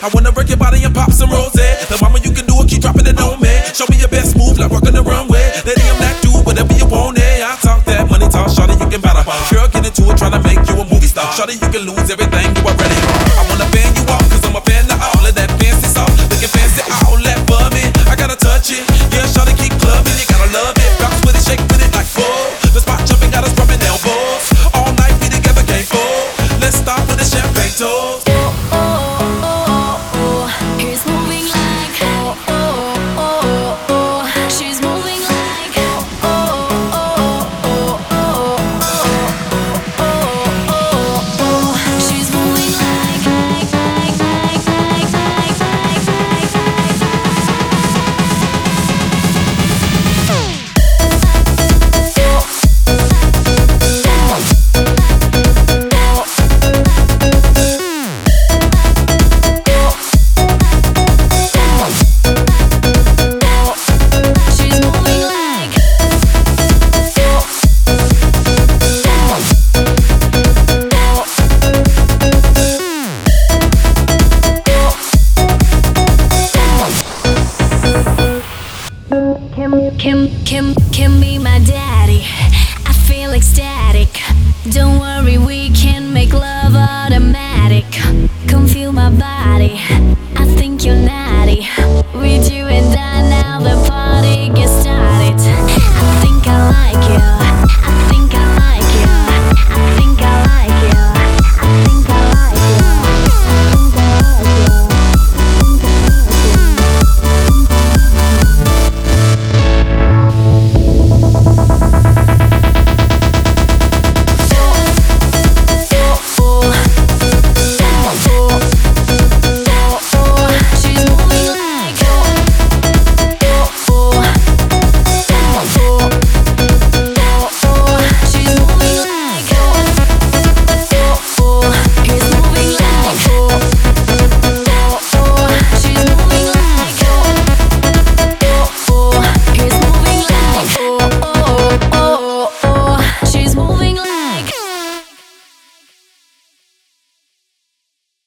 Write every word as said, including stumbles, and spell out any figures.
I wanna break your body and pop some rose. The mama, you can do it, keep dropping it on me. Show me your best move like rockin' the runway. Lady, I'm that dude, whatever you want, eh. I talk that money talk, shawty, you can battle. Girl, get into it, tryna make you a movie star. Shawty, you can lose everything you already are. I wanna fan you off, cause I'm a fan of all of that fancy sauce. Looking fancy, all that for me. I gotta touch it, yeah, shawty, keep clubbing. You gotta love it, bounce with it, shake with it like whoa. The spot jumping, got us rubbing elbows. All night, we together, can't fold. Let's start with the champagne toast. Kim, Kim, Kim be my daddy. I feel ecstatic. Don't worry, we can make love automatic. Come feel my body. I think you're naughty.